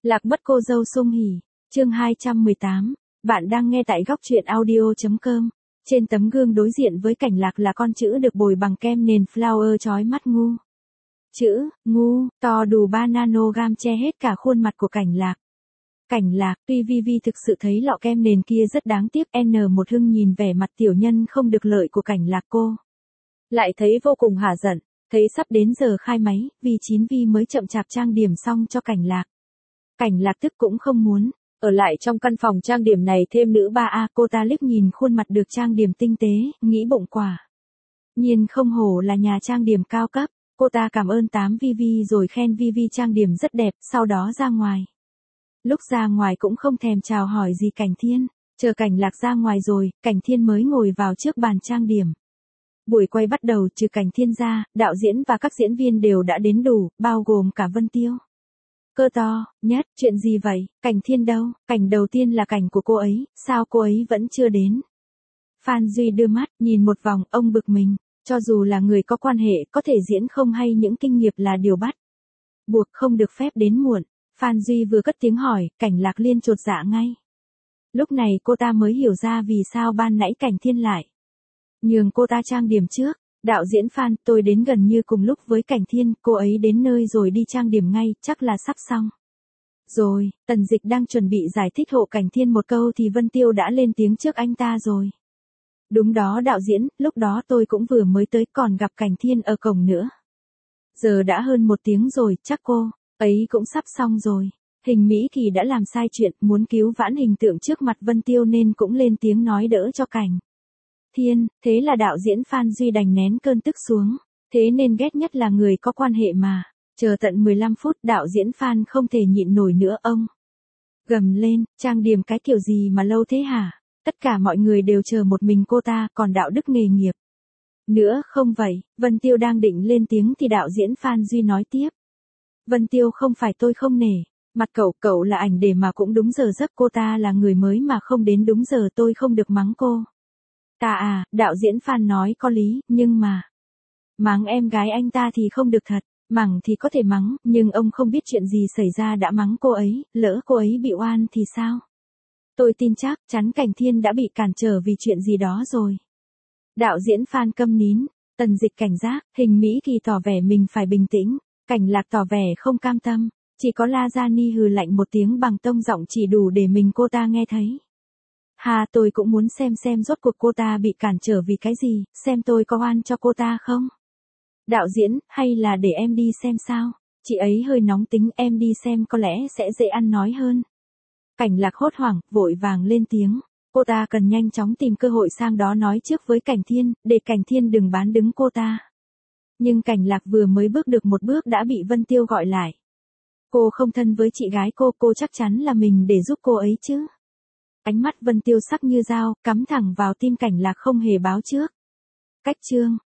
Lạc mất cô dâu Sung Hỉ, chương 218, bạn đang nghe tại góc truyện audio.com. Trên tấm gương đối diện với Cảnh Lạc là con chữ được bồi bằng kem nền flower chói mắt ngu. Chữ, ngu, to đủ 3 nanogram che hết cả khuôn mặt của Cảnh Lạc. Cảnh Lạc, tuy Vi thực sự thấy lọ kem nền kia rất đáng tiếc, Một Hưng nhìn vẻ mặt tiểu nhân không được lợi của Cảnh Lạc cô lại thấy vô cùng hả giận, thấy sắp đến giờ khai máy, Vi mới chậm chạp trang điểm xong cho Cảnh Lạc. Cảnh Lạc tức cũng không muốn ở lại trong căn phòng trang điểm này thêm nữ 3A, cô ta liếc nhìn khuôn mặt được trang điểm tinh tế, nghĩ bụng quả nhiên không hổ là nhà trang điểm cao cấp. Cô ta cảm ơn Vi rồi khen Vi trang điểm rất đẹp, sau đó ra ngoài. Lúc ra ngoài cũng không thèm chào hỏi gì Cảnh Thiên, chờ Cảnh Lạc ra ngoài rồi, Cảnh Thiên mới ngồi vào trước bàn trang điểm. Buổi quay bắt đầu, trừ Cảnh Thiên ra, đạo diễn và các diễn viên đều đã đến đủ, bao gồm cả Vân Tiêu. Cơ to, nhất, chuyện gì vậy, Cảnh Thiên đâu? Cảnh đầu tiên là cảnh của cô ấy, sao cô ấy vẫn chưa đến? Phan Duy đưa mắt, nhìn một vòng, ông bực mình, cho dù là người có quan hệ, có thể diễn không hay những kinh nghiệm là điều bắt buộc không được phép đến muộn. Phan Duy vừa cất tiếng hỏi, Cảnh Lạc liên chột dạ ngay. Lúc này cô ta mới hiểu ra vì sao ban nãy Cảnh Thiên lại nhường cô ta trang điểm trước. Đạo diễn Phan, tôi đến gần như cùng lúc với Cảnh Thiên, cô ấy đến nơi rồi đi trang điểm ngay, chắc là sắp xong rồi. Tần Dịch đang chuẩn bị giải thích hộ Cảnh Thiên một câu thì Vân Tiêu đã lên tiếng trước anh ta rồi. Đúng đó đạo diễn, lúc đó tôi cũng vừa mới tới, còn gặp Cảnh Thiên ở cổng nữa. Giờ đã hơn 1 tiếng rồi, chắc cô ấy cũng sắp xong rồi. Hình Mỹ Kỳ đã làm sai chuyện, muốn cứu vãn hình tượng trước mặt Vân Tiêu nên cũng lên tiếng nói đỡ cho Cảnh Thiên, thế là đạo diễn Phan Duy đành nén cơn tức xuống. Thế nên ghét nhất là người có quan hệ mà. Chờ tận 15 phút đạo diễn Phan không thể nhịn nổi nữa, ông gầm lên, trang điểm cái kiểu gì mà lâu thế hả? Tất cả mọi người đều chờ một mình cô ta, còn đạo đức nghề nghiệp nữa không vậy? Vân Tiêu đang định lên tiếng thì đạo diễn Phan Duy nói tiếp. Vân Tiêu, không phải tôi không nể mặt cậu là ảnh để mà cũng đúng giờ giấc, cô ta là người mới mà không đến đúng giờ tôi không được mắng cô ta à. Đạo diễn Phan nói có lý, nhưng mà mắng em gái anh ta thì không được thật. Mắng thì có thể mắng, nhưng ông không biết chuyện gì xảy ra đã mắng cô ấy, lỡ cô ấy bị oan thì sao? Tôi tin chắc chắn Cảnh Thiên đã bị cản trở vì chuyện gì đó rồi. Đạo diễn Phan câm nín. Tần Dịch cảnh giác, Hình Mỹ Kỳ tỏ vẻ mình phải bình tĩnh, Cảnh Lạc tỏ vẻ không cam tâm, chỉ có La Gia Ni hừ lạnh một tiếng bằng tông giọng chỉ đủ để mình cô ta nghe thấy. Hà, tôi cũng muốn xem rốt cuộc cô ta bị cản trở vì cái gì, xem tôi có oan cho cô ta không. Đạo diễn, hay là để em đi xem sao? Chị ấy hơi nóng tính, em đi xem có lẽ sẽ dễ ăn nói hơn. Cảnh Lạc hốt hoảng, vội vàng lên tiếng. Cô ta cần nhanh chóng tìm cơ hội sang đó nói trước với Cảnh Thiên, để Cảnh Thiên đừng bán đứng cô ta. Nhưng Cảnh Lạc vừa mới bước được một bước đã bị Vân Tiêu gọi lại. Cô không thân với chị gái cô chắc chắn là mình để giúp cô ấy chứ. Ánh mắt Vân Tiêu sắc như dao, cắm thẳng vào tim Cảnh Lạc không hề báo trước. Cách chương